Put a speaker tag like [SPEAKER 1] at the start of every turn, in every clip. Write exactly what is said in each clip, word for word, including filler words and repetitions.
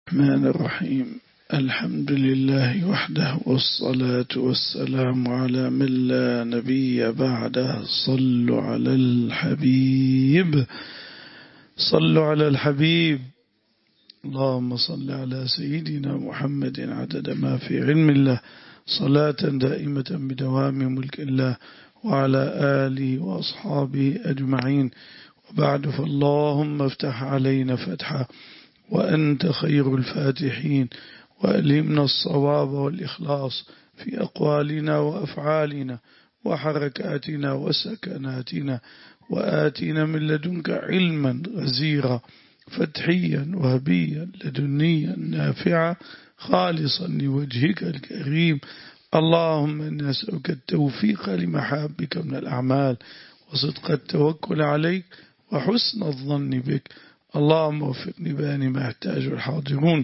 [SPEAKER 1] الرحمن الرحيم. الحمد لله وحده، والصلاة والسلام على من لا نبي بعده. صلوا على الحبيب، صلوا على الحبيب. اللهم صل على سيدنا محمد عدد ما في علم الله، صلاة دائمة بدوام ملك الله، وعلى آله وأصحابه أجمعين. وبعد، فاللهم افتح علينا فتحا وأنت خير الفاتحين، وألهمنا الصواب والإخلاص في أقوالنا وأفعالنا وحركاتنا وسكناتنا، وآتنا من لدنك علما غزيرا فتحيا وهبيا لدنيا نافعا خالصا لوجهك الكريم. اللهم إنا نسألك التوفيق لمحابك من الأعمال، وصدق التوكل عليك، وحسن الظن بك. اللهم وفقني بأن ما يحتاج الحاضرون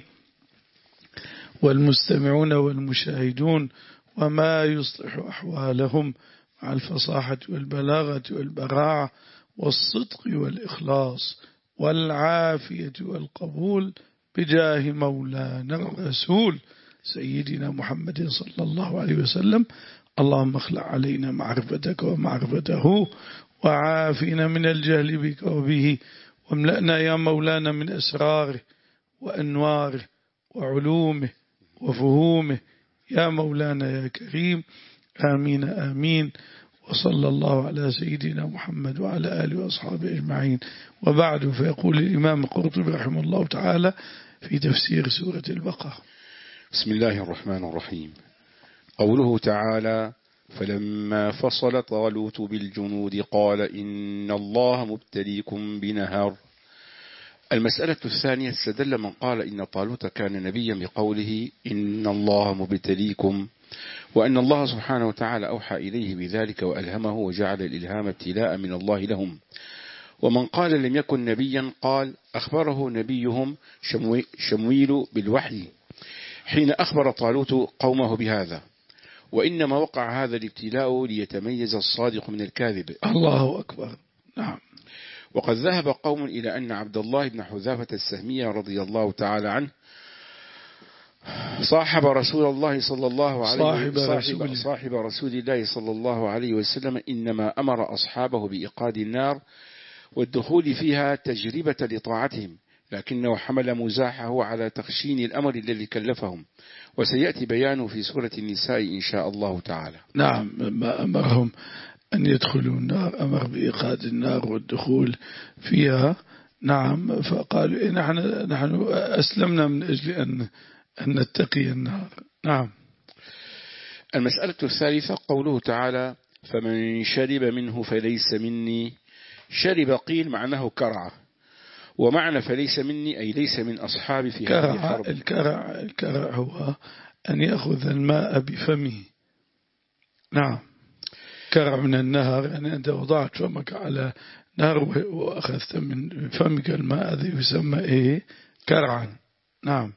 [SPEAKER 1] والمستمعون والمشاهدون، وما يصلح أحوالهم مع الفصاحة والبلاغة والبراعة والصدق والإخلاص والعافية والقبول، بجاه مولانا الرسول سيدنا محمد صلى الله عليه وسلم. اللهم اخلع علينا معرفتك ومعرفته، وعافنا من الجهل بك وبه، واملأنا يا مولانا من أسراره وأنواره وعلومه وفهومه يا مولانا يا كريم. آمين آمين. وصلى الله على سيدنا محمد وعلى آله وأصحابه أجمعين. وبعد، فيقول الإمام القرطبي رحمه الله تعالى في تفسير سورة البقرة:
[SPEAKER 2] بسم الله الرحمن الرحيم. قوله تعالى: فلما فصل طالوت بالجنود قال إن الله مبتليكم بنهر. المسألة الثانية: استدل من قال إن طالوت كان نبيا بقوله إن الله مبتليكم، وأن الله سبحانه وتعالى أوحى إليه بذلك وألهمه، وجعل الإلهام ابتلاء من الله لهم. ومن قال لم يكن نبيا قال أخبره نبيهم شمويل بالوحي حين أخبر طالوت قومه بهذا، وإنما وقع هذا الابتلاء ليتميز الصادق من الكاذب.
[SPEAKER 1] الله أكبر. نعم.
[SPEAKER 2] وقد ذهب قوم إلى أن عبد الله بن حذافة السهمي رضي الله تعالى عنه صاحب رسول الله صلى الله عليه
[SPEAKER 1] صاحب,
[SPEAKER 2] صاحب, صاحب رسول الله صلى الله عليه وسلم إنما أمر أصحابه بإيقاد النار والدخول فيها تجربة لطاعتهم، لكنه حمل مزاحه على تخشين الأمر الذي كلفهم، وسيأتي بيانه في سورة النساء إن شاء الله تعالى.
[SPEAKER 1] نعم. ما أمرهم أن يدخلوا النار، أمر بإيقاد النار والدخول فيها. نعم. فقالوا نحن, نحن أسلمنا من أجل أن, أن نتقي النار. نعم.
[SPEAKER 2] المسألة الثالثة: قوله تعالى: فمن شرب منه فليس مني. شرب قيل معناه كرعه، ومعنى فليس مني أي ليس من أصحابي في هذه الحرب.
[SPEAKER 1] الكرع, الكرع هو أن يأخذ الماء بفمه. نعم. كرع من النهر، يعني أنت وضعت فمك على نهر وأخذت من فمك الماء، هذا يسمى إيه؟ كرعا. نعم.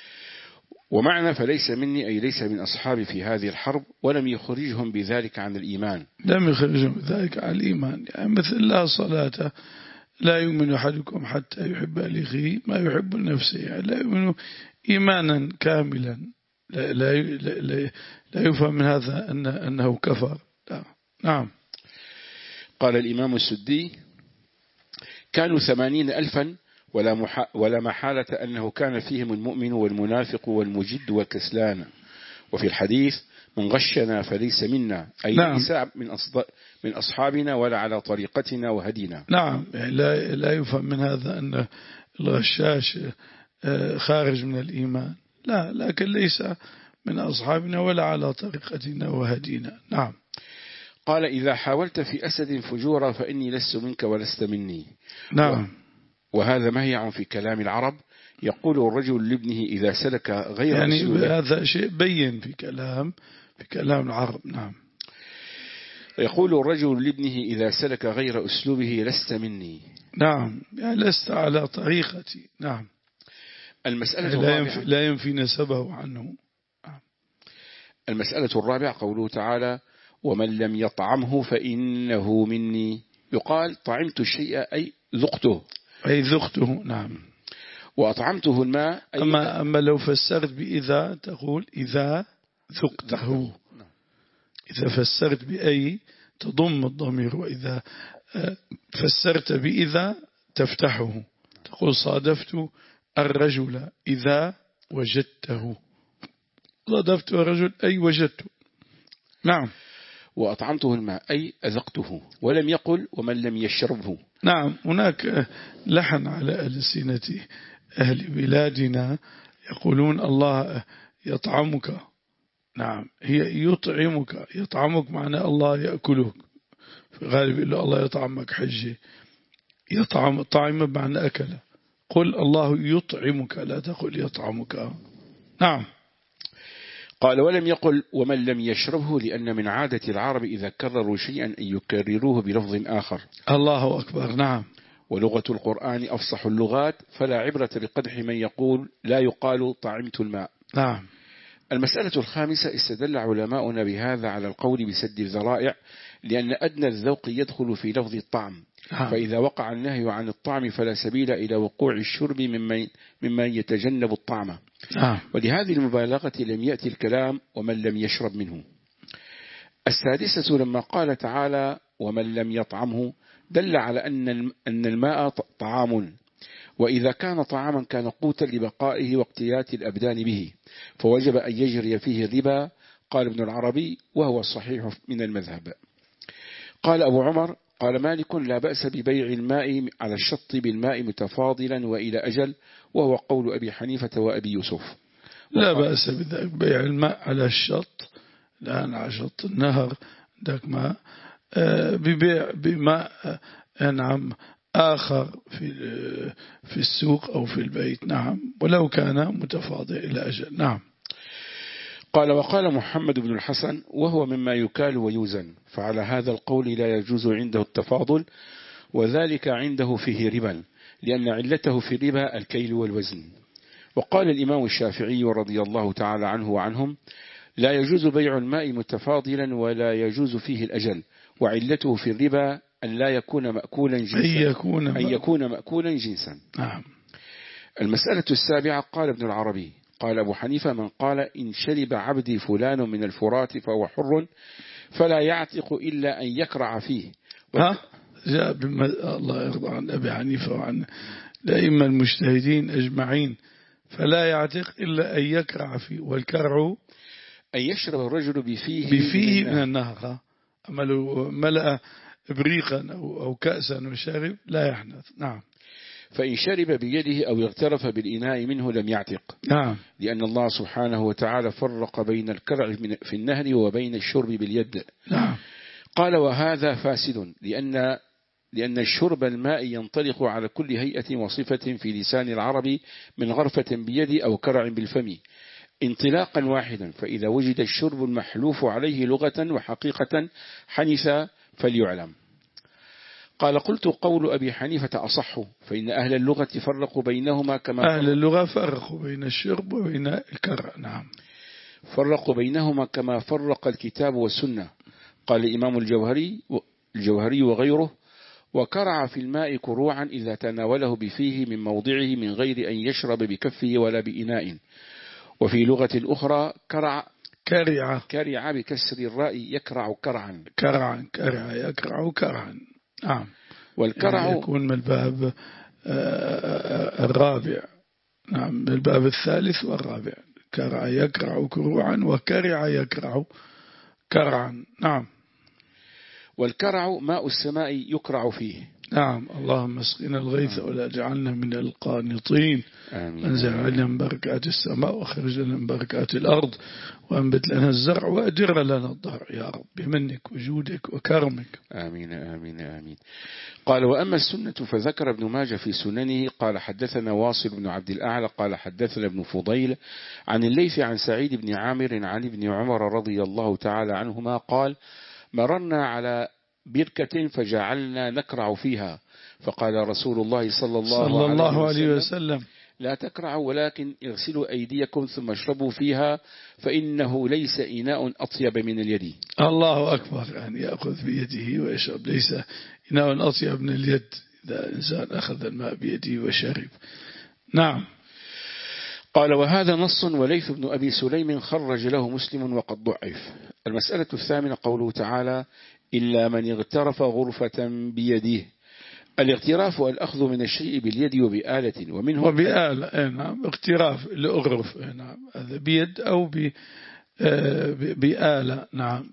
[SPEAKER 2] ومعنى فليس مني أي ليس من أصحابي في هذه الحرب، ولم يخرجهم بذلك عن الإيمان.
[SPEAKER 1] لم يخرجهم بذلك عن الإيمان، يعني مثل لا صلاة لا يؤمن أحدكم حتى يحب لأخيه ما يحب لنفسه، يعني لا يؤمن إيمانا كاملا. لا, لا, لا, لا يفهم من هذا أن أنه كفر. لا. نعم.
[SPEAKER 2] قال الإمام السدي: كانوا ثمانين ألفا، ولا, ولا محالة أنه كان فيهم المؤمن والمنافق والمجد والكسلان. وفي الحديث: من غشنا فليس منا، أي
[SPEAKER 1] نعم.
[SPEAKER 2] ليس من, من أصحابنا ولا على طريقتنا وهدينا.
[SPEAKER 1] نعم. يعني لا, لا يفهم من هذا أن الغشاش خارج من الإيمان، لا، لكن ليس من أصحابنا ولا على طريقتنا وهدينا. نعم.
[SPEAKER 2] قال: إذا حاولت في أسد فجورا فإني لست منك ولست مني.
[SPEAKER 1] نعم.
[SPEAKER 2] وهذا مهيع في كلام العرب، يقول الرجل لابنه إذا سلك غير
[SPEAKER 1] يعني
[SPEAKER 2] أسلوبه.
[SPEAKER 1] هذا شيء بين في كلام في كلام العرب. نعم.
[SPEAKER 2] يقول الرجل لابنه إذا سلك غير أسلوبه لست مني.
[SPEAKER 1] نعم. يعني لست على طريقتي. نعم.
[SPEAKER 2] المسألة
[SPEAKER 1] لا ينفي, لا ينفي نسبه عنه. نعم.
[SPEAKER 2] المسألة الرابعة: قوله تعالى: ومن لم يطعمه فإنه مني. يقال طعمت الشيء أي ذقته.
[SPEAKER 1] أي ذقته. نعم.
[SPEAKER 2] وأطعمته الماء.
[SPEAKER 1] أما, أما لو فسرت بإذا تقول إذا ذقته، إذا فسرت بأي تضم الضمير، وإذا فسرت بإذا تفتحه، تقول صادفت الرجل إذا وجدته، صادفت الرجل أي وجدته. نعم.
[SPEAKER 2] وأطعمته الماء أي أذقته، ولم يقل ومن لم يشربه.
[SPEAKER 1] نعم. هناك لحن على ألسنة أهل بلادنا يقولون الله يطعمك. نعم، هي يطعمك، يطعمك معنى الله يأكلك، في غالب إلا الله يطعمك حجي، يطعم طعم بمعنى أكل. قل الله يطعمك، لا تقل يطعمك. نعم.
[SPEAKER 2] قال ولم يقل ومن لم يشربه، لأن من عادة العرب إذا كرروا شيئا أن يكرروه بلفظ آخر.
[SPEAKER 1] الله أكبر. نعم.
[SPEAKER 2] ولغة القرآن أفصح اللغات، فلا عبرة بقدح من يقول لا يقال طعمت الماء.
[SPEAKER 1] نعم.
[SPEAKER 2] المسألة الخامسة، استدل علماؤنا بهذا على القول بسد الذرائع، لأن أدنى الذوق يدخل في لفظ الطعم. نعم. فإذا وقع النهي عن الطعم فلا سبيل إلى وقوع الشرب ممن, ممن يتجنب الطعم.
[SPEAKER 1] نعم.
[SPEAKER 2] ولهذه المبالغة لم يأتي الكلام ومن لم يشرب منه. السادسة، لما قال تعالى ومن لم يطعمه، دل على أن الماء طعام، وإذا كان طعاما كان قوتا لبقائه واقتيات الأبدان به، فوجب أن يجري فيه الربا. قال ابن العربي وهو الصحيح من المذهب. قال أبو عمر قال مالك لا بأس ببيع الماء على الشط بالماء متفاضلا وإلى أجل، وهو قول أبي حنيفة وأبي يوسف.
[SPEAKER 1] لا بأس ببيع الماء على الشط، الآن على شط النهر ذاك ماء، ببيع بماء نعم آخر في في السوق أو في البيت. نعم، ولو كان متفاضل إلى أجل. نعم.
[SPEAKER 2] قال وقال محمد بن الحسن وهو مما يكال ويوزن، فعلى هذا القول لا يجوز عنده التفاضل، وذلك عنده فيه ربا، لأن علته في الربا الكيل والوزن. وقال الإمام الشافعي رضي الله تعالى عنه وعنهم لا يجوز بيع الماء متفاضلا ولا يجوز فيه الأجل، وعلته في الربا أن لا يكون مأكولا جنسا،
[SPEAKER 1] أن يكون,
[SPEAKER 2] أن يكون مأكولا جنسا.
[SPEAKER 1] نعم.
[SPEAKER 2] المسألة السابعة، قال ابن العربي قال أبو حنيفة من قال إن شرب عبدي فلان من الفرات فهو حر فلا يعتق إلا أن يكرع فيه.
[SPEAKER 1] ها جاء بما الله يرضى عن أبي حنيفة وعن الأئمة المجتهدين أجمعين، فلا يعتق إلا أن يكرع فيه، والكرع
[SPEAKER 2] أن يشرب الرجل بفيه,
[SPEAKER 1] بفيه من النهر. أما لو ملأ إبريقا أو كأسا وشرب لا يحنث. نعم.
[SPEAKER 2] فإن شرب بيده أو اغترف بالإناء منه لم يعتق.
[SPEAKER 1] نعم.
[SPEAKER 2] لأن الله سبحانه وتعالى فرق بين الكرع في النهر وبين الشرب باليد.
[SPEAKER 1] نعم.
[SPEAKER 2] قال وهذا فاسد، لأن لأن الشرب الماء ينطلق على كل هيئة وصفة في لسان العرب من غرفة بيد أو كرع بالفم انطلاقا واحدا، فإذا وجد الشرب المحلوف عليه لغة وحقيقة حنث فليعلم. قال قلت قول أبي حنيفة أصح، فإن أهل اللغة فرقوا بينهما كما
[SPEAKER 1] أهل اللغة فرقوا بين الشرب وبين الكرع. نعم.
[SPEAKER 2] فرقوا بينهما كما فرق الكتاب والسنة. قال الإمام الجوهري الجوهري وغيره وكرع في الماء كروعا إذا تناوله بفيه من موضعه من غير أن يشرب بكفه ولا بإناء. وفي لغة الأخرى كرع
[SPEAKER 1] كرع
[SPEAKER 2] كرع بكسر الراء يكرع كرعا
[SPEAKER 1] كرعا كرع يكرع كرعا. نعم.
[SPEAKER 2] والكرع
[SPEAKER 1] يعني يكون من الباب الرابع. نعم، من الباب الثالث والرابع. كرع يكرع كروعا وكرع يكرع كرعا. نعم.
[SPEAKER 2] والكرع ماء السماء يكرع فيه.
[SPEAKER 1] نعم. اللهم اسقنا الغيث ولا جعلنا من القانطين. انزل علينا من بركات السماء واخرج لنا من بركات الأرض وانبت لنا الزرع وأدر لنا الضرع يا رب بمنك وجودك وكرمك.
[SPEAKER 2] آمين آمين آمين. قال وأما السنة فذكر ابن ماجه في سننه قال حدثنا واصل بن عبد الأعلى قال حدثنا ابن فضيل عن الليث عن سعيد بن عامر عن ابن عمر رضي الله تعالى عنهما قال مررنا على بركة فجعلنا نكرع فيها فقال رسول الله صلى الله,
[SPEAKER 1] صلى الله عليه
[SPEAKER 2] وسلم,
[SPEAKER 1] وسلم
[SPEAKER 2] لا تكرعوا ولكن اغسلوا أيديكم ثم اشربوا فيها فإنه ليس إناء أطيب من اليد.
[SPEAKER 1] الله أكبر. يعني يأخذ بيده ويشرب، ليس إناء أطيب من اليد إذا إنسان أخذ الماء بيده وشرب. نعم.
[SPEAKER 2] قال وهذا نص وليث بن أبي سليم خرج له مسلم وقد ضعف. المسألة الثامنة قوله تعالى إلا من اغترف غرفة بيده. الاغتراف الأخذ من الشيء باليد وبآلة ومنه
[SPEAKER 1] وبآلة. نعم. اغتراف لأغرف. نعم. هذا بيد أو بآلة. نعم.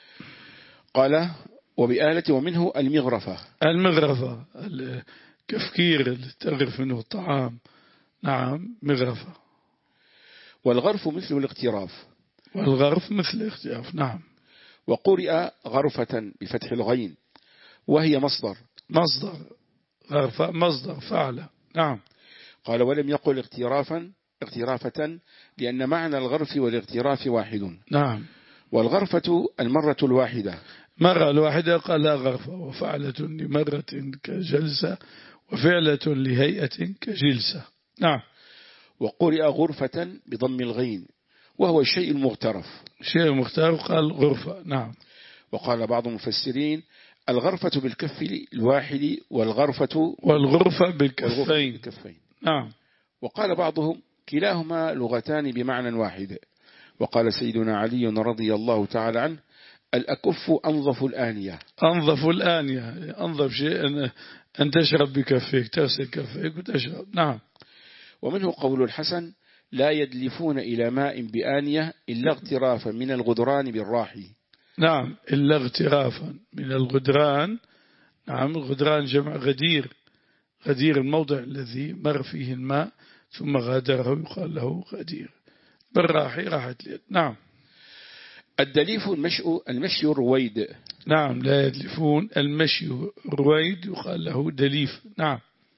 [SPEAKER 2] قال وبآلة ومنه المغرفة.
[SPEAKER 1] المغرفة الكفكير اللي تغرف منه الطعام. نعم. مغرفة.
[SPEAKER 2] والغرف مثل الاغتراف.
[SPEAKER 1] والغرف مثل الاغتراف. نعم.
[SPEAKER 2] وقرئ غرفة بفتح الغين وهي مصدر.
[SPEAKER 1] مصدر غرفة مصدر فعل. نعم.
[SPEAKER 2] قال ولم يقل اغترافا اغترافة لأن معنى الغرف والاغتراف واحد.
[SPEAKER 1] نعم.
[SPEAKER 2] والغرفة المرة الواحدة.
[SPEAKER 1] مرة الواحدة قال غرفة. وفعلة لمرة كجلسة وفعلة لهيئة كجلسة. نعم.
[SPEAKER 2] وقرئ غرفة بضم الغين وهو الشيء المغترف.
[SPEAKER 1] شيء مغترف قال غرفة. نعم.
[SPEAKER 2] وقال بعض المفسرين الغرفة بالكف الواحد والغرفة
[SPEAKER 1] والغرفة بالكفين.
[SPEAKER 2] بالكفين.
[SPEAKER 1] نعم.
[SPEAKER 2] وقال بعضهم كلاهما لغتان بمعنى واحد. وقال سيدنا علي رضي الله تعالى عنه الأكف أنظف الآنية.
[SPEAKER 1] أنظف الآنية أنظف شيء أن, أن تشرب بكفيك تغسل كفيك وتشرب. نعم.
[SPEAKER 2] ومنه قول الحسن لا يدلفون إلى ماء بآنية إلا اغترافا من الغدران بالراحي.
[SPEAKER 1] نعم. إلا اغترافا من الغدران. نعم. الغدران جمع غدير. غدير الموضع الذي مر فيه الماء ثم غادره يقال له غدير. بالراحي راحة اليد. نعم.
[SPEAKER 2] الدليف المشي المشي الرويد.
[SPEAKER 1] نعم. لا يدلفون المشي رويد يقال له دليف. نعم.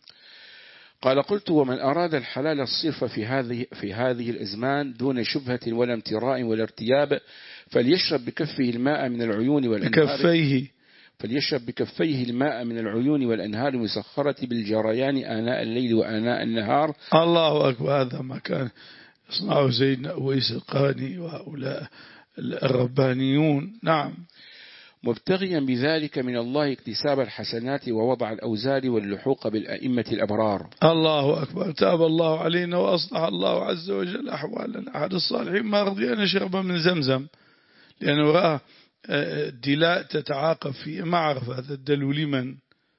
[SPEAKER 2] قال قلت ومن أراد الحلال الصرف في هذه في هذه الأزمان دون شبهة ولا امتراء ولا ارتياب فليشرب بكفه الماء من العيون والأنهار.
[SPEAKER 1] بكفيه.
[SPEAKER 2] فليشرب بكفيه الماء من العيون والأنهار المسخرة بالجريان آناء الليل وآناء النهار.
[SPEAKER 1] الله أكبر. هذا ما كان يصنعه سيدنا أويس القاني وهؤلاء الربانيون. نعم.
[SPEAKER 2] مبتغيا بذلك من الله اكتساب الحسنات ووضع الأوزار واللحوق بالأئمة الأبرار.
[SPEAKER 1] الله أكبر. تاب الله علينا وأصلح الله عز وجل أحوالنا. أحد الصالحين ما رضي أن يشرب من زمزم لأنه رأى الدلاء تتعاقب فيه ما عرف هذا الدلو لمن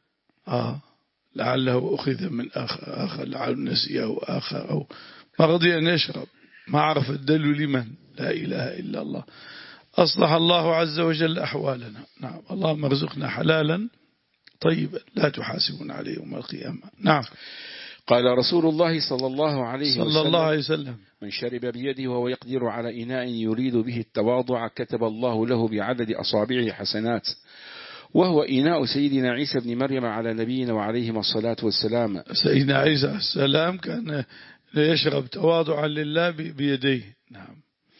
[SPEAKER 1] آه لعله أخذ من آخر, آخر لعله نسيه آخر أو ما رضي أن يشرب ما عرف الدلو لمن. لا إله إلا الله. أصلح الله عز وجل أحوالنا. نعم. اللهم ارزقنا حلالا طيبا لا تحاسبون عليه يوم القيامة. نعم.
[SPEAKER 2] قال رسول الله صلى الله عليه
[SPEAKER 1] صلى
[SPEAKER 2] وسلم,
[SPEAKER 1] الله عليه وسلم
[SPEAKER 2] من شرب بيده وهو يقدر على إناء يريد به التواضع كتب الله له بعدد أصابعه حسنات وهو إناء سيدنا عيسى بن مريم على نبينا وعليهما الصلاة والسلام.
[SPEAKER 1] سيدنا عيسى السلام كان يشرب تواضعا لله بيديه. نعم.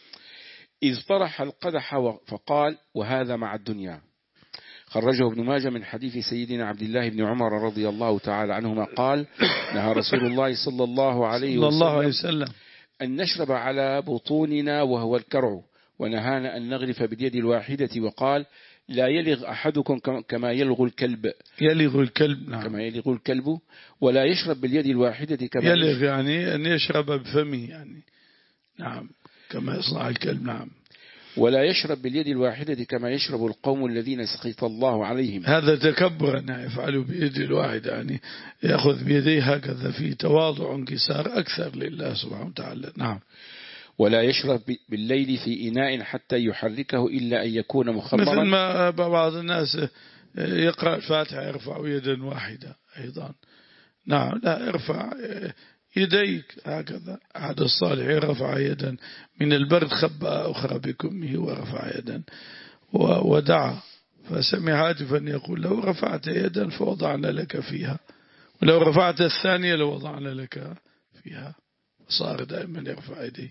[SPEAKER 2] إذ طرح القدح فقال وهذا مع الدنيا. خرجه ابن ماجه من حديث سيدنا عبد الله بن عمر رضي الله تعالى عنهما قال نهى رسول الله صلى الله عليه وسلم, الله عليه وسلم أن نشرب على بطوننا وهو الكرع ونهانا أن نغرف باليد الواحدة وقال لا يلغ أحدكم كما يلغ الكلب.
[SPEAKER 1] يلغ الكلب. نعم.
[SPEAKER 2] كما يلغ الكلب ولا يشرب باليد الواحدة كما
[SPEAKER 1] يلغ يعني أن يشرب بفمه يعني. نعم. كما يصنع الكلب. نعم.
[SPEAKER 2] ولا يشرب باليد الواحدة كما يشرب القوم الذين سخط الله عليهم.
[SPEAKER 1] هذا تكبر أن يفعلوا بيد الواحدة يعني يأخذ بيديه هكذا في تواضع انكسار أكثر لله سبحانه وتعالى. نعم.
[SPEAKER 2] ولا يشرب بالليل في إناء حتى يحركه إلا أن يكون مخمرا.
[SPEAKER 1] مثل ما بعض الناس يقرأ الفاتحة يرفع يدا واحدة أيضا. نعم. لا ارفع يديك هكذا. أحد الصالحين رفع يدا من البرد خبأ أخرى بكمه ورفع يدا ودعا فسمع هاتفا يقول لو رفعت يدا فوضعنا لك فيها ولو رفعت الثانية لوضعنا لك فيها. صار دائما يرفع يديه.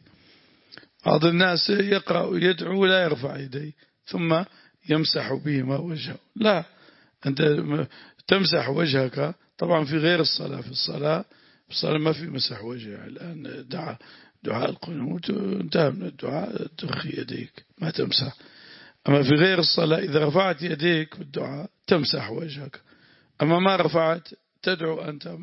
[SPEAKER 1] بعض الناس يقرأ ويدعو لا يرفع يديه ثم يمسح بهما وجهه. لا أنت تمسح وجهك طبعا في غير الصلاة. في الصلاة الصلاة ما في مسح وجه. الآن دعاء دعاء القنوت انتهى من الدعاء ترخي يديك ما تمسح. أما في غير الصلاة إذا رفعت يديك بالدعاء تمسح وجهك. أما ما رفعت تدعو أنت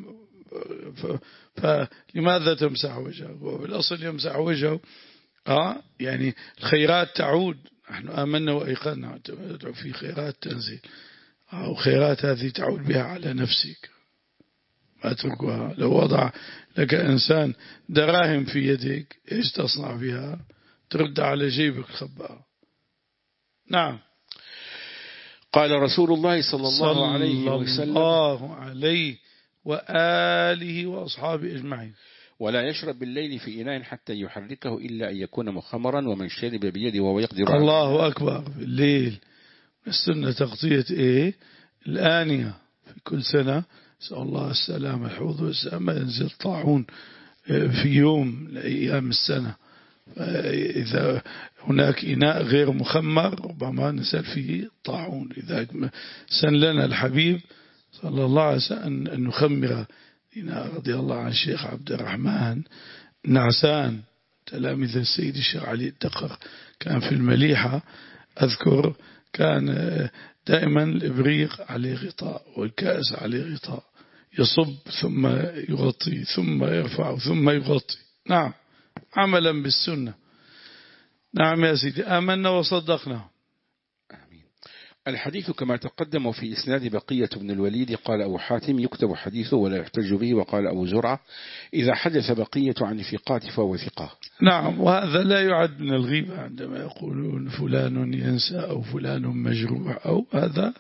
[SPEAKER 1] فلماذا تمسح وجهه؟ وبالأصل يمسح وجهه آه يعني الخيرات تعود. نحن آمنا وأيقنا في خيرات تنزل، أو خيرات هذه تعود بها على نفسك، ما تركها. لو وضع لك إنسان دراهم في يدك إيش تصنع بها؟ ترد على جيبك خبأ. نعم.
[SPEAKER 2] قال رسول الله صلى الله عليه وسلم
[SPEAKER 1] الله عليه وآله وأصحابه أجمعين:
[SPEAKER 2] ولا يشرب بالليل في إناء حتى يحركه إلا أن يكون مخمرا، ومن شرب بيده وهو يقدر.
[SPEAKER 1] الله أكبر. بالليل السنة تغطية إيه؟ الآنية. في كل سنة نسأل الله السلامة الحوض والسلامة ينزل طاعون في يوم من أيام السنة، إذا هناك إناء غير مخمر ربما نزل فيه طاعون. إذا سن لنا الحبيب صلى الله عليه وسلم أن نخمر إناء. رضي الله عن الشيخ عبد الرحمن نعسان تلاميذ السيد الشيخ علي الدقر، كان في المليحة أذكر كان دائما الإبريق عليه غطاء والكأس عليه غطاء، يصب ثم يغطي ثم يرفع ثم يغطي. نعم، عملا بالسنة. نعم يا سيدي، آمنا وصدقنا.
[SPEAKER 2] آمين. الحديث كما تقدم، وفي إسناد بقية بن الوليد. قال أبو حاتم: يكتب حديثه ولا يحتج به. وقال أبو زرعة: إذا حدث بقية عن ثقات فهو ثقة.
[SPEAKER 1] نعم، وهذا لا يعد من الغيبة عندما يقولون فلان ينسى أو فلان مجروح، أو هذا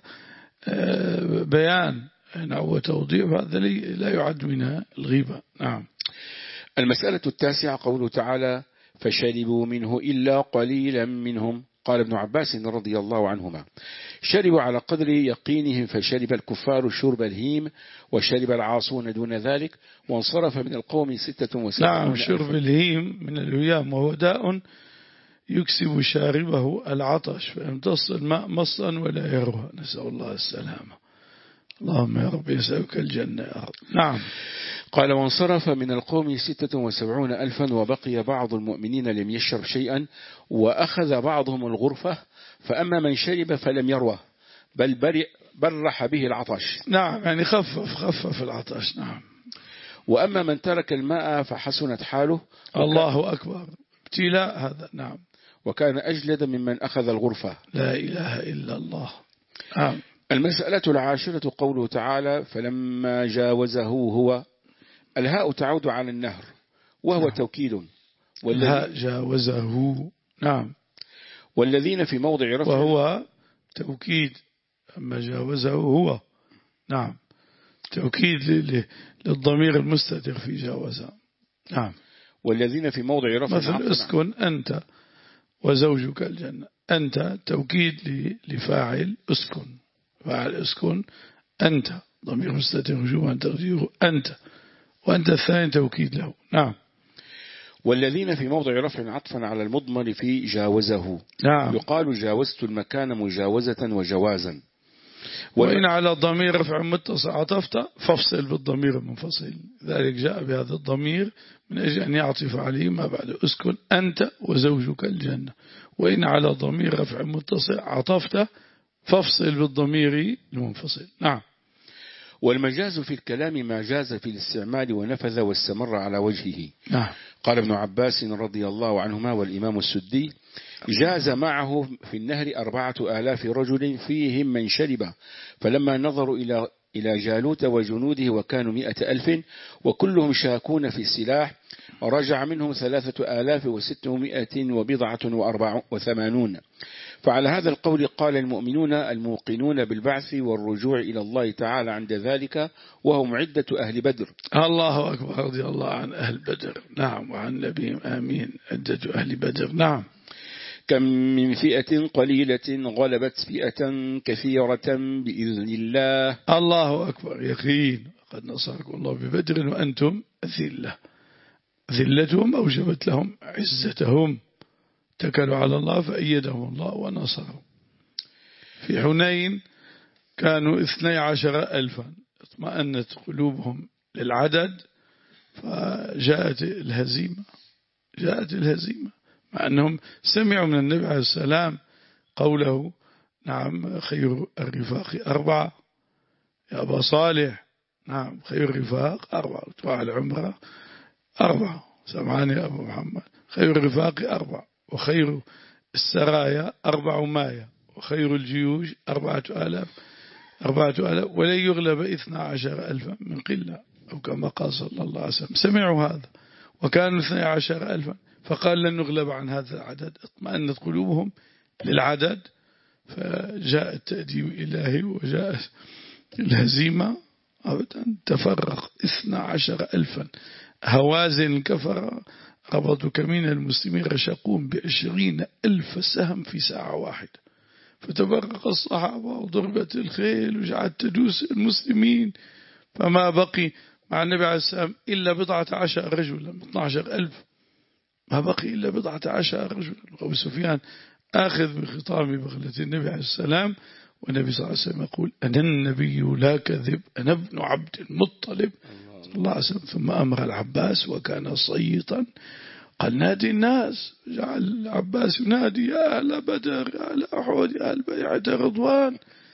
[SPEAKER 1] بيان وتوضيح، هذا لا يعد من الغيبة. نعم.
[SPEAKER 2] المسألة التاسعة قوله تعالى: فشربوا منه إلا قليلا منهم. قال ابن عباس رضي الله عنهما: شربوا على قدر يقينهم، فشرب الكفار شرب الهيم، وشرب العاصون دون ذلك، وانصرف من القوم ستة وسبعون.
[SPEAKER 1] نعم، شرب الهيم من الهيام، وهو داء يكسب شاربه العطش، فيمتص الماء مصا ولا يروى. نسأل الله السلامة. اللهم يا رب يسألك الجنة يا رب. نعم.
[SPEAKER 2] قال: وانصرف من القوم ستة وسبعون ألفا، وبقي بعض المؤمنين لم يشرب شيئا، وأخذ بعضهم الغرفة، فأما من شرب فلم يروه، بل برئ برح به العطش.
[SPEAKER 1] نعم، يعني خفف خفف العطش. نعم.
[SPEAKER 2] وأما من ترك الماء فحسنت حاله.
[SPEAKER 1] الله أكبر، ابتلاء هذا. نعم.
[SPEAKER 2] وكان أجلد ممن أخذ الغرفة.
[SPEAKER 1] لا إله إلا الله. نعم.
[SPEAKER 2] المسألة العاشرة قوله تعالى: فلما جاوزه هو. الهاء تعود على النهر، وهو نعم. توكيد.
[SPEAKER 1] الهاء جاوزه. نعم.
[SPEAKER 2] والذين في موضع رفع،
[SPEAKER 1] وهو توكيد. أما جاوزه هو. نعم، توكيد للضمير المستتر في جاوزه. نعم.
[SPEAKER 2] والذين في موضع رفع،
[SPEAKER 1] مثل اسكن أنت وزوجك الجنة. أنت توكيد لفاعل اسكن، فاعل اسكن أنت ضمير مستتر وجوبا تقديره أنت، وأنت الثاني توكيد له. نعم.
[SPEAKER 2] والذين في موضع رفع عطفا على المضمر في جاوزه.
[SPEAKER 1] نعم.
[SPEAKER 2] يقال جاوزت المكان مجاوزة وجوازا.
[SPEAKER 1] وإن على ضمير رفع متصل عطفت فافصل بالضمير المنفصل، ذلك جاء بهذا الضمير من أجل أن يعطف عليه ما بعد اسكن أنت وزوجك الجنة. وإن على ضمير رفع متصل عطفت فافصل بالضمير المنفصل. نعم.
[SPEAKER 2] والمجاز في الكلام ما جاز في الاستعمال ونفذ واستمر على وجهه.
[SPEAKER 1] نعم.
[SPEAKER 2] قال ابن عباس رضي الله عنهما والإمام السدي: جاز معه في النهر أربعة آلاف رجل فيهم من شرب، فلما نظروا إلى إلى جالوت وجنوده وكانوا مئة ألف وكلهم شاكون في السلاح، رجع منهم ثلاثة آلاف وستمائة وبضعة وأربع وثمانون. فعلى هذا القول قال المؤمنون الموقنون بالبعث والرجوع إلى الله تعالى عند ذلك، وهم عدة أهل بدر.
[SPEAKER 1] الله أكبر. رضي الله عن أهل بدر. نعم. وعن نبيهم آمين. عدة أهل بدر. نعم.
[SPEAKER 2] كم من فئة قليلة غلبت فئة كثيرة بإذن الله.
[SPEAKER 1] الله أكبر. يقين. قد نصركم الله ببدر وأنتم ذلة. ذلتهم أوجبت لهم عزتهم، اتكلوا على الله فأيدهم الله ونصرهم. في حنين كانوا اثني عشر ألفا، اطمأنت قلوبهم للعدد فجاءت الهزيمة. جاءت الهزيمة مع أنهم سمعوا من النبي عليه السلام قوله: نعم خير الرفاق أربعة يا أبا صالح. نعم خير الرفاق أربعة، وتروح العمرة أربعة. سمعني يا أبو محمد، خير الرفاق أربعة، وخير السرايا أربع مايا، وخير الجيوش أربعة آلاف أربعة آلاف، ولن يغلب إثنى عشر ألفا من قلة، أو كما قال صلى الله عليه وسلم. سمعوا هذا وكانوا اثني عشر ألفا، فقال لن نغلب عن هذا العدد، اطمأنت قلوبهم للعدد، فجاء التأديب الإلهي وجاء الهزيمة أبدا. تفرق اثنى عشر ألفا، هوازن الكفر ربطوا كمين المسلمين، رشقون بعشرين ألف سهم في ساعة واحدة، فتفرق الصحابة وضربت الخيل وجعلت تدوس المسلمين، فما بقي مع النبي عليه السلام إلا بضعة عشر رجلا، اثني عشر ألف، ما بقي إلا بضعة عشر رجلا. أبو سفيان آخذ بخطام بغلة النبي عليه السلام، والنبي صلى الله عليه وسلم يقول أنا النبي لا كذب، أنا ابن عبد المطلب صلى الله عليه وسلم. ثم أمر العباس وكان صيتا، قال نادي الناس، جعل العباس ينادي يا أهل بدر يا أهل أحد يا أهل بيعة رضوان.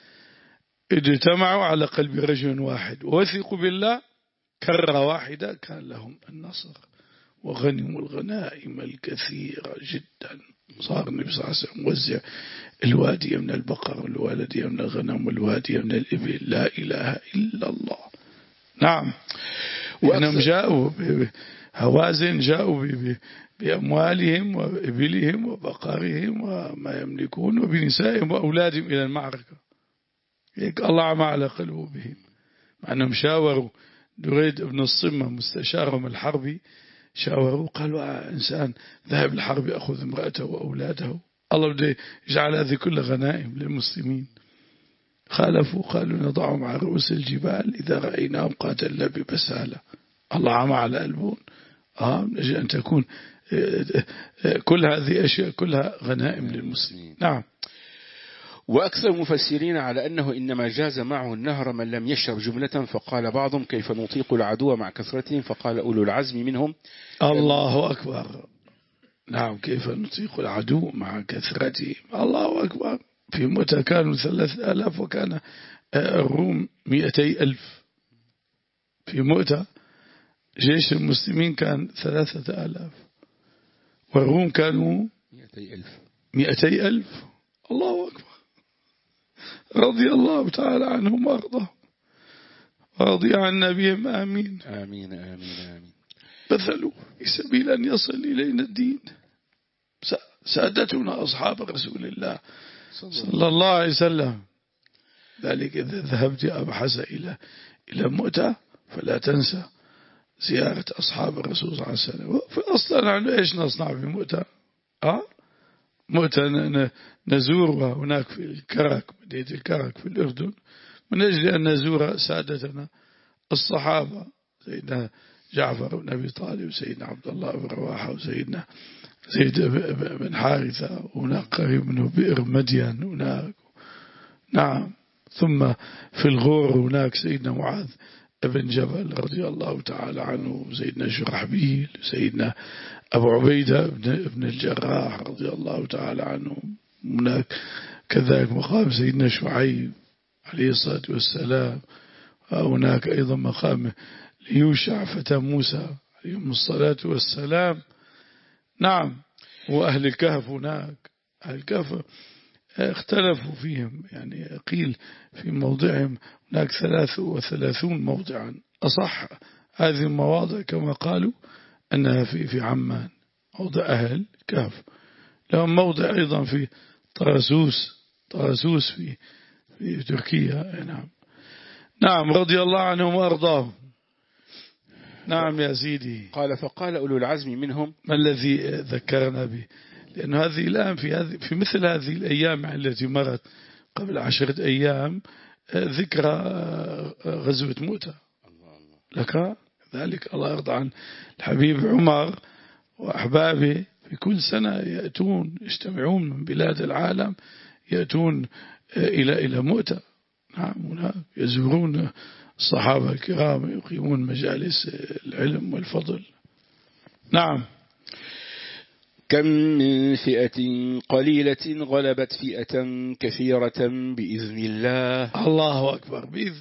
[SPEAKER 1] اجتمعوا على قلب رجل واحد ووثقوا بالله، كرة واحدة كان لهم النصر، وغنموا الغنائم الكثيرة جدا. صار النبي صلى الله عليه وسلم وزع الوادي من البقر والوادي من الغنم والوادي من الإبل، لا إله إلا الله. نعم، وأنهم جاءوا هوازن، جاءوا بأموالهم وإبلهم وبقرهم وما يملكون وبنسائهم وأولادهم إلى المعركة. هيك الله عم على قلوبهم، مع أنهم شاوروا دريد بن الصمة مستشارهم الحربي، شاوروا قالوا إنسان ذهب الحرب يأخذ امرأته وأولاده، الله بده يجعل هذه كل غنائم للمسلمين. خالفوا، قالوا نضعهم على رؤوس الجبال إذا رأيناهم قاتلنا ببسالة. الله عم على قلبهم، آه نجي أن تكون كل هذه أشياء كلها غنائم للمسلمين. نعم.
[SPEAKER 2] وأكثر المفسرين على أنه إنما جاز معه النهر من لم يشرب جملة، فقال بعضهم كيف نطيق العدو مع كثرتهم، فقال أولو العزم منهم
[SPEAKER 1] الله أكبر. نعم، كيف نطيق العدو مع كثرتهم، الله أكبر. في متى كانوا ثلاثة آلاف وكان الروم مئتي ألف. في مؤتة جيش المسلمين كان ثلاثة آلاف، والروم كانوا
[SPEAKER 2] مئتي ألف
[SPEAKER 1] مئتي ألف. الله أكبر، رضي الله تعالى عنهم وأرضاهم، ورضي عن نبيهم. آمين
[SPEAKER 2] آمين آمين آمين.
[SPEAKER 1] بذلوا في سبيل أن يصل إلينا الدين. سادتنا أصحاب رسول الله صلى الله عليه وسلم. ذلك إذا ذهبت أبحث إلى إلى مؤتة فلا تنسى زيارة أصحاب الرسول صلى الله عليه وسلم. فأصلا عن إيش نصنع في مؤتة؟ أه؟ مؤتة نزورها هناك في الكرك، مدينة الكرك في الأردن، من أجل أن نزور سادتنا الصحابة، سيدنا جعفر بن أبي طالب وسيدنا عبد الله بن رواحة وسيدنا زيد بن حارثة، هناك قريب منه بئر مدين هناك. نعم. ثم في الغور هناك سيدنا معاذ ابن جبل رضي الله تعالى عنه، سيدنا شرحبيل، سيدنا أبو عبيدة بن الجراح رضي الله تعالى عنه. هناك كذلك مقام سيدنا شعيب عليه الصلاة والسلام. هناك أيضا مقام ليوشع فتى موسى عليهم الصلاة والسلام. نعم. وأهل الكهف هناك، أهل الكهف اختلفوا فيهم، يعني قيل في موضعهم هناك ثلاث وثلاثون موضعا. أصح هذه المواضع كما قالوا أنها في في عمان، موضع أهل الكهف. لهم موضع أيضا في طرسوس، طرسوس في في تركيا. نعم نعم، رضي الله عنهم وأرضاهم. نعم يا سيدي.
[SPEAKER 2] قال فقال أولو العزم منهم.
[SPEAKER 1] ما الذي ذكرنا به؟ لأن هذه الآن في هذه في مثل هذه الأيام التي مرت قبل عشرة أيام ذكرى غزوة مؤتة. لك ذلك الله يرضى عن الحبيب عمر وأحبابه، في كل سنة يأتون يجتمعون من بلاد العالم، يأتون إلى إلى مؤتة. نعم، هناك يزورون الصحابة الكرام، يقيمون مجالس العلم والفضل. نعم.
[SPEAKER 2] كم من فئة قليلة غلبت فئة كثيرة بإذن الله.
[SPEAKER 1] الله أكبر، بإذن الله.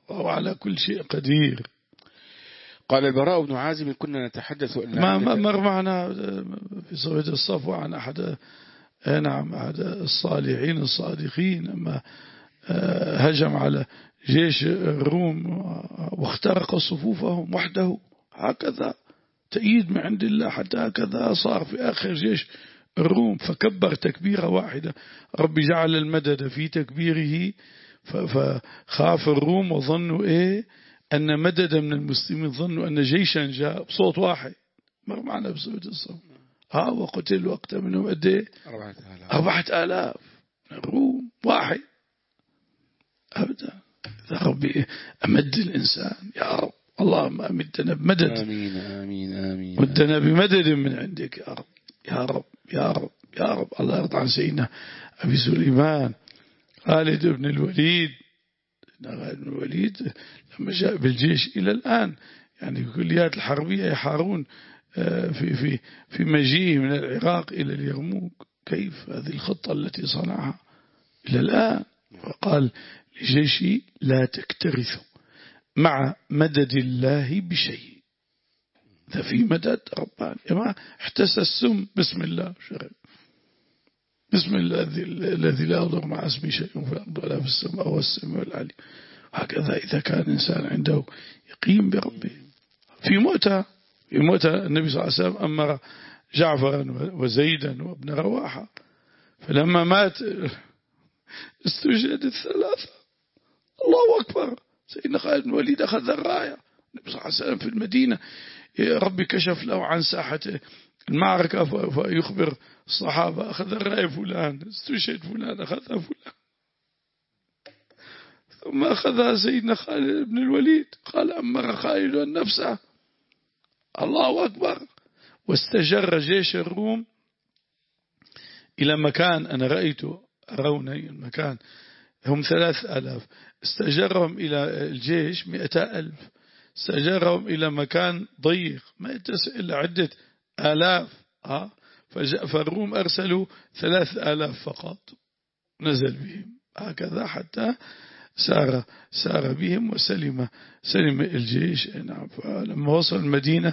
[SPEAKER 1] وهو على كل شيء قدير.
[SPEAKER 2] قال البراء بن عازب كنا نتحدث أن
[SPEAKER 1] ما مر معنا في سورة الصف عن أحد نعم أحد الصالحين الصادقين لما هجم على جيش الروم واخترق صفوفهم وحده، هكذا تأييد من عند الله، حتى هكذا صار في آخر جيش الروم، فكبر تكبيرة واحدة، ربي جعل المدد في تكبيره، فخاف الروم وظنوا إيه أن مدد من المسلمين، ظنوا أن جيشا جاء بصوت واحد. مر معنا بسورة الصف ها وقتل وقت منهم قد ايه؟ أربعة آلاف الروم واحد أبدا. يا ربي أمد الإنسان يا رب، اللهم أمدنا بمدد.
[SPEAKER 2] آمين آمين آمين.
[SPEAKER 1] مدنا بمدد من عندك يا رب يا رب يا رب يا رب. الله يرضى عن سيدنا أبي سليمان خالد بن الوليد. خالد بن الوليد لما جاء بالجيش إلى الآن يعني في الكليات الحربية يحارون في في في مجيء من العراق إلى اليرموك، كيف هذه الخطة التي صنعها إلى الآن. وقال لجيشي لا تكترثوا مع مدد الله بشيء، إذا في مدد رباني ما احتسى السم بسم الله شرب، بسم الله الذي لا يضر مع اسمه شيء في الأرض ولا في السماء وهو السميع العليم. هكذا إذا كان الإنسان عنده يقين بربه. في موتى في موتى النبي صلى الله عليه وسلم أمر جعفرا وزيدا وابن رواحة، فلما مات استشهد الثلاثة. الله أكبر. سيدنا خالد بن الوليد أخذ الراية، النبي صلى الله عليه وسلم في المدينة ربي كشف له عن ساحة المعركة فيخبر الصحابة أخذ الراية فلان، استشهد فلان، أخذها فلان. ثم أخذها سيدنا خالد بن الوليد، قال أمر خالد نفسه. الله أكبر. واستجر جيش الروم إلى مكان أنا رأيته أروني المكان هم ثلاث ألاف، استجرهم إلى الجيش مئتا ألف، استجرهم إلى مكان ضيق ما يتسع إلا عدة آلاف. ها فالروم أرسلوا ثلاث آلاف فقط نزل بهم هكذا حتى سار سار بهم وسلم سلم الجيش. نعم. فلما وصل المدينة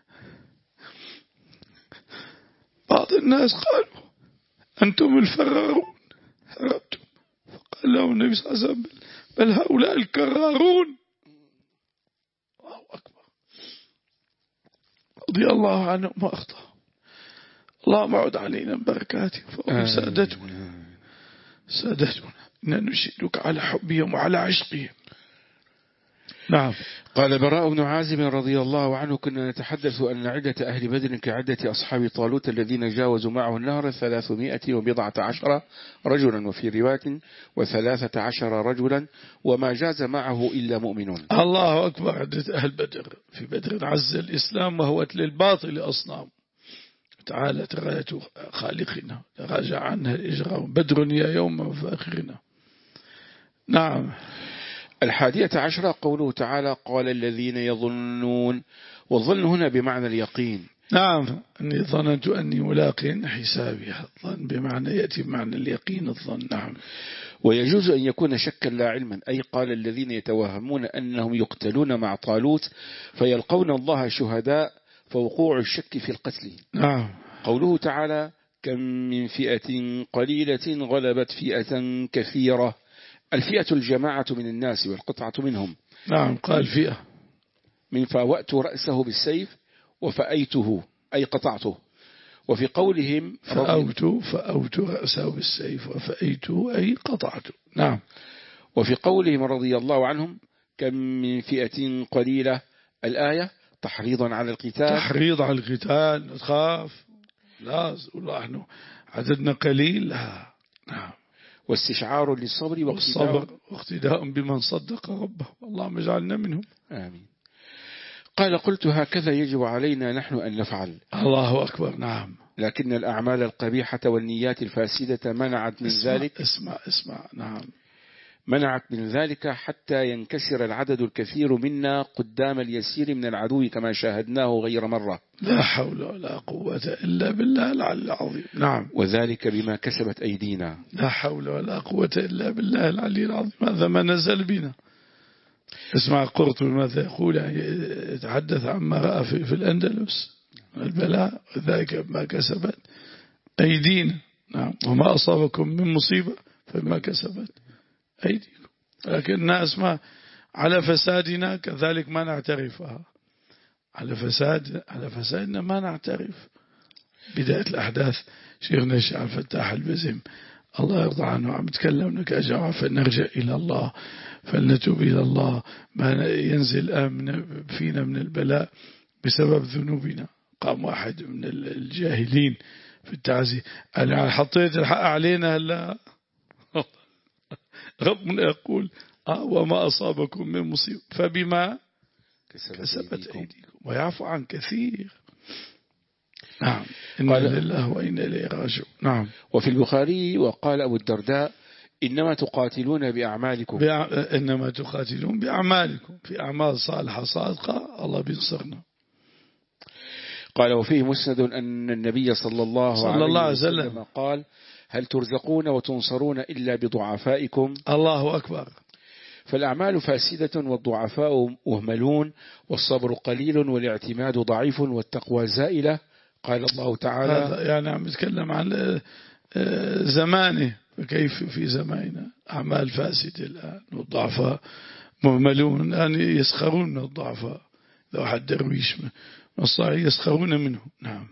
[SPEAKER 1] بعض الناس قالوا أنتم الفرارون هربتم، فقال لهم النبي صلى الله عليه وسلم بل هؤلاء الكرارون. الله أكبر. رضي الله عنهم وأرضاهم. اللهم اعد علينا بركاته فهم سادتنا سادتنا إننا نشهدك على حبهم وعلى عشقهم. نعم.
[SPEAKER 2] قال براء بن عازب رضي الله عنه كنا نتحدث أن عدة أهل بدر كعدة أصحاب طالوت الذين جاوزوا معه النهر ثلاثمائة وبضعة عشر رجلا، وفي رواية وثلاثة عشر رجلا، وما جاز معه إلا مؤمنون.
[SPEAKER 1] الله أكبر. عدة أهل بدر. في بدر عز الإسلام وهوت للباطل أصنام، تعالى راية خالقنا تراجع عنها الإجرام، بدر يا يوم مفاخرنا. نعم.
[SPEAKER 2] الحادية عشرة قوله تعالى قال الذين يظنون، والظن هنا بمعنى اليقين.
[SPEAKER 1] نعم. أني ظننت أني ملاق حسابي، الظن بمعنى يأتي بمعنى اليقين الظن. نعم.
[SPEAKER 2] ويجوز أن يكون شكا لا علما، أي قال الذين يتوهمون أنهم يقتلون مع طالوت فيلقون الله شهداء، فوقوع الشك في القتل.
[SPEAKER 1] نعم.
[SPEAKER 2] قوله تعالى كم من فئة قليلة غلبت فئة كثيرة، الفئة الجماعة من الناس والقطعة منهم.
[SPEAKER 1] نعم. قال فئة
[SPEAKER 2] من فاوأت رأسه بالسيف وفأيته أي قطعته. وفي قولهم
[SPEAKER 1] فأوت فأوت رأسه بالسيف وفأيته أي قطعته. نعم.
[SPEAKER 2] وفي قولهم رضي الله عنهم كم من فئة قليلة، الآية تحريضا على القتال،
[SPEAKER 1] تحريض على القتال، نخاف لا والله احنا عددنا قليل. لا. نعم.
[SPEAKER 2] واستشعار للصبر
[SPEAKER 1] والصبر واقتداء بمن صدق ربه، اللهم اجعلنا منهم.
[SPEAKER 2] آمين. قال قلت هكذا يجب علينا نحن أن نفعل.
[SPEAKER 1] الله أكبر. نعم.
[SPEAKER 2] لكن الأعمال القبيحة والنيات الفاسدة منعت من
[SPEAKER 1] اسمع
[SPEAKER 2] ذلك
[SPEAKER 1] اسمع اسمع نعم
[SPEAKER 2] منعت من ذلك حتى ينكسر العدد الكثير منا قدام اليسير من العدو كما شاهدناه غير مرة.
[SPEAKER 1] لا حول ولا قوة إلا بالله العلي العظيم. نعم.
[SPEAKER 2] وذلك بما كسبت أيدينا.
[SPEAKER 1] لا حول ولا قوة إلا بالله العلي العظيم. هذا ما نزل بنا. اسمع قرطبي ماذا يقول، يعني يتحدث عما رأى في, في الأندلس البلاء ذلك ما كسبت أيدينا. نعم. وما أصابكم من مصيبة فما كسبت أيديكم. لكن الناس ما على فسادنا كذلك ما نعترفها، على فساد على فسادنا ما نعترف. بداية الأحداث شيخنا الشيخ عبد الفتاح البزم الله يرضى عنه عم يتكلم لك يا جماعة فلنرجع إلى الله، فلنتوب إلى الله، ما ينزل آمن فينا من البلاء بسبب ذنوبنا. قام واحد من الجاهلين في التعزي أنا حطيت الحق علينا هلا ربنا يقول آه وما أصابكم من مصيبة فبما كسبت أيديكم ويعفو عن كثير. نعم. إنا لله وإنا إليه راجعون. نعم.
[SPEAKER 2] وفي البخاري وقال أبو الدرداء إنما تقاتلون بأعمالكم
[SPEAKER 1] بأ... إنما تقاتلون بأعمالكم، في أعمال صالحة صادقة الله بينصرنا.
[SPEAKER 2] قال وفيه مسند أن النبي صلى الله,
[SPEAKER 1] صلى
[SPEAKER 2] عليه,
[SPEAKER 1] الله عليه
[SPEAKER 2] وسلم
[SPEAKER 1] وسلم
[SPEAKER 2] قال هل ترزقون وتنصرون إلا بضعفائكم.
[SPEAKER 1] الله أكبر.
[SPEAKER 2] فالأعمال فاسدة والضعفاء مهملون والصبر قليل والاعتماد ضعيف والتقوى زائلة. قال الله تعالى
[SPEAKER 1] هذا يعني عم يتكلم عن زمانه، فكيف في زماننا أعمال فاسدة الآن والضعفاء مهملون، يعني يسخرون من الضعفاء. لو حد درويش الصاعي يسخرون منه. نعم.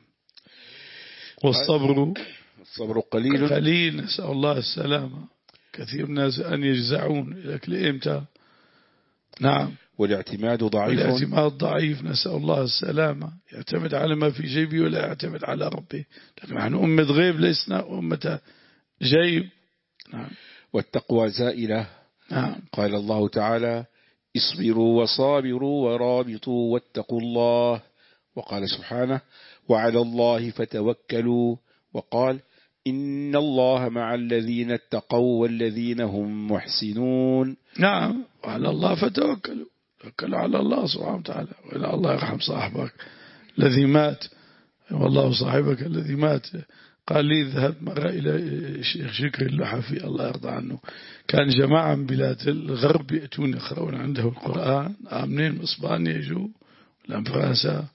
[SPEAKER 1] والصبر
[SPEAKER 2] الصبر قليل
[SPEAKER 1] قليل نسأل الله السلامة. كثير الناس أن يجزعون لك لإمتى. نعم.
[SPEAKER 2] والاعتماد ضعيف
[SPEAKER 1] والاعتماد ضعيف نسأل الله السلامة. يعتمد على ما في جيبه ولا يعتمد على ربه، لكن نحن أمة غيب لسنا أمة جيب. نعم.
[SPEAKER 2] والتقوى زائلة.
[SPEAKER 1] نعم.
[SPEAKER 2] قال الله تعالى اصبروا وصابروا ورابطوا واتقوا الله. وقال سبحانه وعلى الله فتوكلوا. وقال إن الله مع الذين اتقوا والذين هم محسنون.
[SPEAKER 1] نعم. وعلى الله فتوكلوا، توكلوا على الله سبحانه وتعالى. وإلى الله يرحم صاحبك الذي مات، والله صاحبك الذي مات قال لي ذهب مرة إلى الشيخ شكري اللحفي الله يرضى عنه، كان جماعة من بلاد الغرب يأتون يقرؤون عنده القرآن، آمنين من إسبانيا يجوا ولا فرنسا،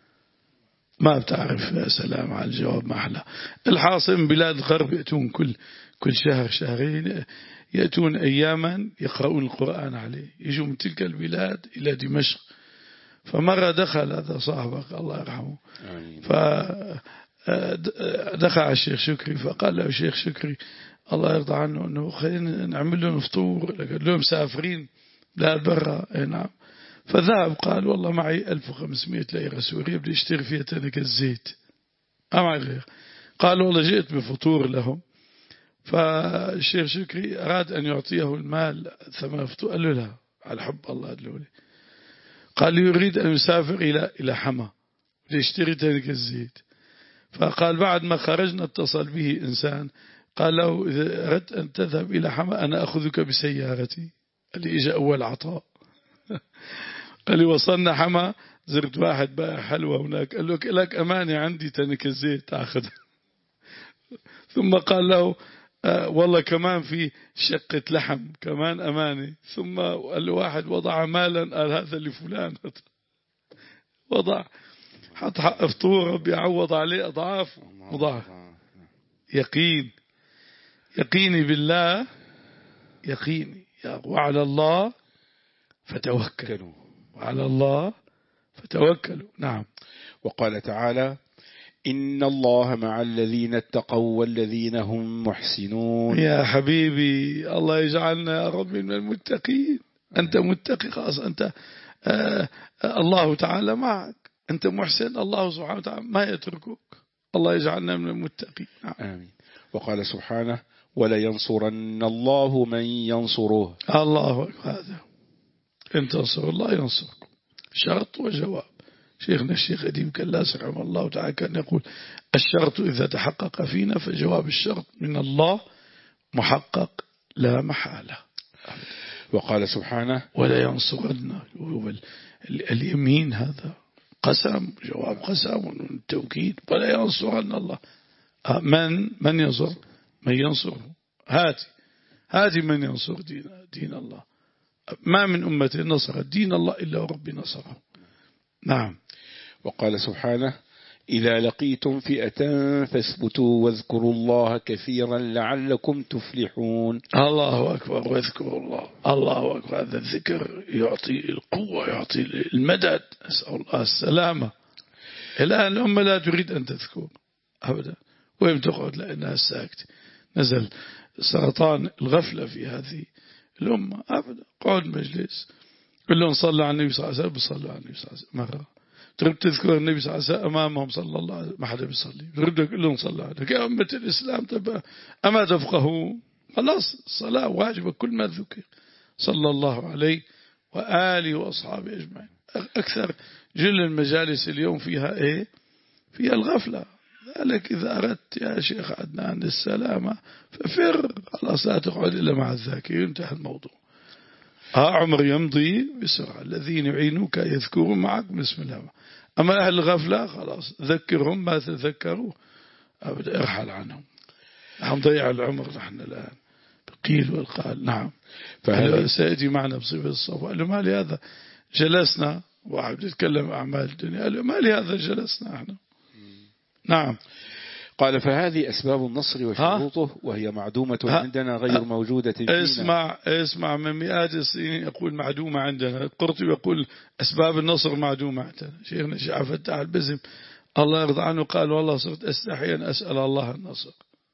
[SPEAKER 1] ما بتعرف سلام على الجواب محلى. الحاصل من بلاد الغرب يأتون كل كل شهر شهرين، يأتون أياما يقرؤون القرآن عليه، يجوا من تلك البلاد إلى دمشق. فمرة دخل هذا صاحبك الله يرحمه، فدخل على الشيخ شكري فقال له الشيخ شكري الله يرضى عنه أنه خلينا نعمل لهم فطور، قال لهم مسافرين لا برا. نعم. فذهب قال والله معي ألف وخمسمائة ليرة سورية بدي اشتري فيها تنك الزيت، ما معي غير. قال والله جئت بفطور لهم. فالشيخ شكري أراد أن يعطيه المال ثمن فطور، قال له لا على حب الله أدلولي. قال لي يريد أن يسافر إلى إلى حما بدي اشتري تنك الزيت. فقال بعد ما خرجنا اتصل به إنسان قال له إذا أردت أن تذهب إلى حما أنا أخذك بسيارتي. قال لي إجا أول عطاء. قال لي وصلنا حما زرت واحد بقى حلوة هناك، قال له لك أمانة عندي تنك الزيت تأخذ. ثم قال له آه والله كمان في شقة لحم كمان أمانة. ثم قال له واحد وضع مالا قال هذا لفلان، وضع حط حق فطوره بيعوض عليه أضعاف مضاعف. يقين يقيني بالله يقيني وعلى الله فتوكلوا وعلى الله فتوكلوا. نعم.
[SPEAKER 2] وقال تعالى إن الله مع الذين اتقوا والذين هم محسنون.
[SPEAKER 1] يا حبيبي الله يجعلنا يا رب من المتقين. أنت متقي خاص، أنت آه الله تعالى معك، أنت محسن الله سبحانه وتعالى ما يتركك. الله يجعلنا من المتقين. نعم.
[SPEAKER 2] آمين. وقال سبحانه ولا ينصرن الله من ينصره.
[SPEAKER 1] الله أكبر. هذا إن تنصر الله ينصركم، شرط وجواب. شيخنا الشيخ أديب كلاس رحمه الله تعالى كان يقول الشرط إذا تحقق فينا فجواب الشرط من الله محقق لا محالة.
[SPEAKER 2] وقال سبحانه
[SPEAKER 1] ولا ينصرن، اليمين هذا قسم، جواب قسم والتوكيد. ولا ينصرن الله من من ينصر من ينصره. هاتي هاتي من ينصر دين, دين الله. ما من أمة نصر دين الله إلا ورب نصره. نعم.
[SPEAKER 2] وقال سبحانه إذا لقيتم فئة فاثبتوا واذكروا الله كثيرا لعلكم تفلحون.
[SPEAKER 1] الله أكبر، واذكروا الله. الله أكبر. هذا الذكر يعطي القوة، يعطي المدد. أسأل الله السلامة. الآن الأمة لا تريد أن تذكر أبدا، وين تقعد لأنها ساكت. نزل سرطان الغفلة في هذه الأمة أبدا. قعد مجلس كلهم صلى على النبي صلى الله عليه وسلم، صلوا على النبي صلى الله عليه وسلم مرة. تريد تذكر النبي صلى الله عليه وسلم أمامهم صلى الله عليه وسلم، ما حدا بيصلي. تريد كلهم صلى عليك يا أمة الإسلام، تبقى أما تفقهوا؟ خلاص الصلاة واجبة كل ما ذكر صلى الله عليه وآله وأصحابه أجمعين. أكثر جل المجالس اليوم فيها إيه؟ فيها الغفلة. ذلك إذا أردت يا شيخ عدنان السلامة ففر، خلاص لا تقعد إلا مع الذاكرين، انتهى الموضوع. ها عمر يمضي بسرعة، الذين يعينوك يذكرون معك بسم الله. أما أهل الغفلة خلاص ذكرهم ما تذكروا أبدا، ارحل عنهم. نحن ضيع العمر نحن الآن بقيل والقال. نعم. فهذا سيأتي معنا بصفة الصفوة. قال له ما لهذا جلسنا، واحد يتكلم أعمال الدنيا، قال له ما لهذا جلسنا احنا. نعم.
[SPEAKER 2] قال فهذه أسباب النصر وشروطه وهي معدومة عندنا غير موجودة فينا.
[SPEAKER 1] اسمع اسمع من مئات السنين يقول معدومة عندنا. القرطبي يقول أسباب النصر معدومة عندنا. شيخنا الشيخ عبد الفتاح البزم الله يرضى عنه قال والله صرت أستحي أن أسأل الله النصر،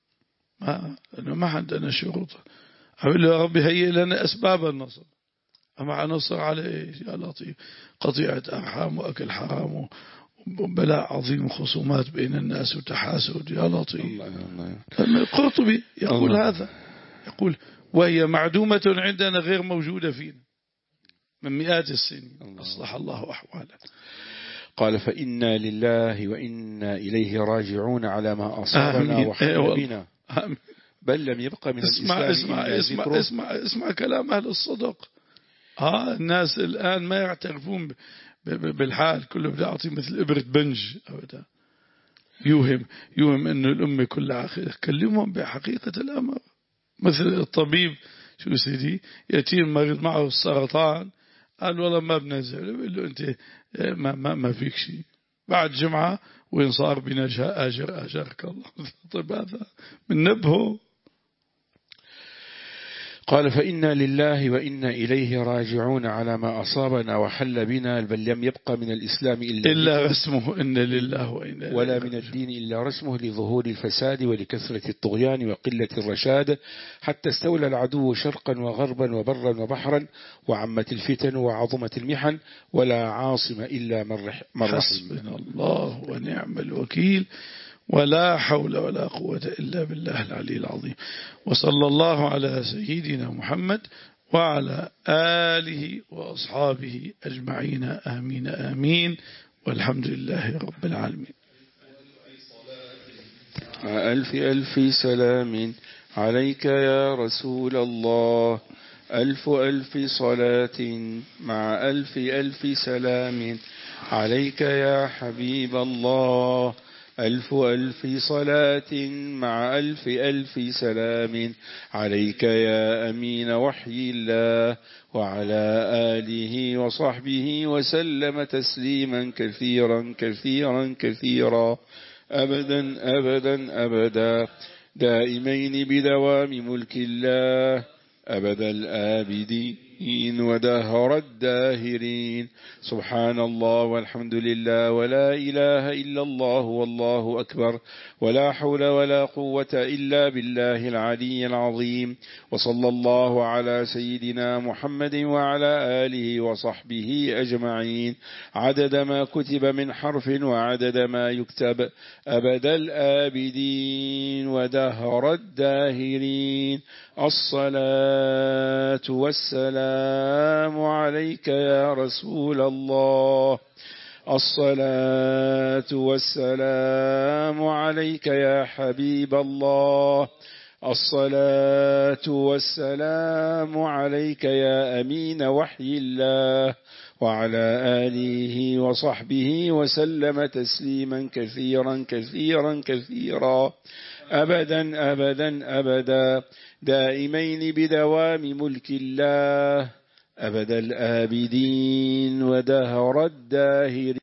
[SPEAKER 1] ما أنه ما عندنا شروطه. أقول له يا ربي هيئ لنا أسباب النصر، أما نصر على إيش يا لطيف؟ قطيعة أرحام وأكل حرام وبلاء عظيم وخصومات بين الناس وتحاسد يا لطيف. القرطبي يقول الله. هذا يقول وهي معدومة عندنا غير موجودة فينا من مئات السنين. أصلح الله أحواله.
[SPEAKER 2] قال فإنا لله وإنا إليه راجعون على ما أصابنا وحل بنا، بل لم يبقى من
[SPEAKER 1] اسمع
[SPEAKER 2] الإسلام
[SPEAKER 1] اسمع
[SPEAKER 2] إلا
[SPEAKER 1] اسمع,
[SPEAKER 2] ذكره.
[SPEAKER 1] اسمع اسمع كلام أهل الصدق. ها الناس الآن ما يعترفون بالحال، كله بده يعطي مثل إبرة بنج أبدا، يوهم يوهم إنه الأمة كلها خير. كلمهم بحقيقة الأمر. مثل الطبيب شو سيدي يتيم مريض معه السرطان، قال والله ما بنزل، يقول له أنت ما ما ما فيك شيء. بعد جمعة وين صار بنجاة آجر آجرك الله. طيب هذا من نبهه.
[SPEAKER 2] قال فإنا لله وإنا إليه راجعون على ما أصابنا وحل بنا، بل لم يبقى من الإسلام إلا,
[SPEAKER 1] إلا رسمه إن لله وإنا إليه
[SPEAKER 2] ولا من الدين إلا رسمه، لظهور الفساد ولكثرة الطغيان وقلة الرشاد، حتى استولى العدو شرقا وغربا وبرا وبحرا، وعمت الفتن وعظمت المحن، ولا عاصم إلا من رحم.
[SPEAKER 1] حسبنا الله ونعم الوكيل، ولا حول ولا قوة إلا بالله العلي العظيم. وصلى الله على سيدنا محمد وعلى آله وأصحابه أجمعين. آمين آمين، والحمد لله رب العالمين.
[SPEAKER 2] ألف ألف سلام عليك يا رسول الله، ألف ألف صلاة مع ألف ألف سلام عليك يا حبيب الله، ألف ألف صلاة مع ألف ألف سلام عليك يا أمين وحي الله، وعلى آله وصحبه وسلم تسليما كثيرا كثيرا كثيرا أبدا أبدا أبدا، دائمين بدوام ملك الله أبد الآبدين ودهر الداهرين. سبحان الله والحمد لله ولا إله إلا الله والله أكبر، ولا حول ولا قوة إلا بالله العلي العظيم. وصلى الله على سيدنا محمد وعلى آله وصحبه أجمعين، عدد ما كتب من حرف وعدد ما يكتب، أبد الآبدين ودهر الداهرين. الصلاة والسلام عليك يا رسول الله، الصلاة والسلام عليك يا حبيب الله، الصلاة والسلام عليك يا أمين وحي الله، وعلى آله وصحبه وسلم تسليما كثيرا كثيرا كثيرا أبدا أبدا أبدا، دائمين بدوام ملك الله أبد الآبدين ودهر الداهرين.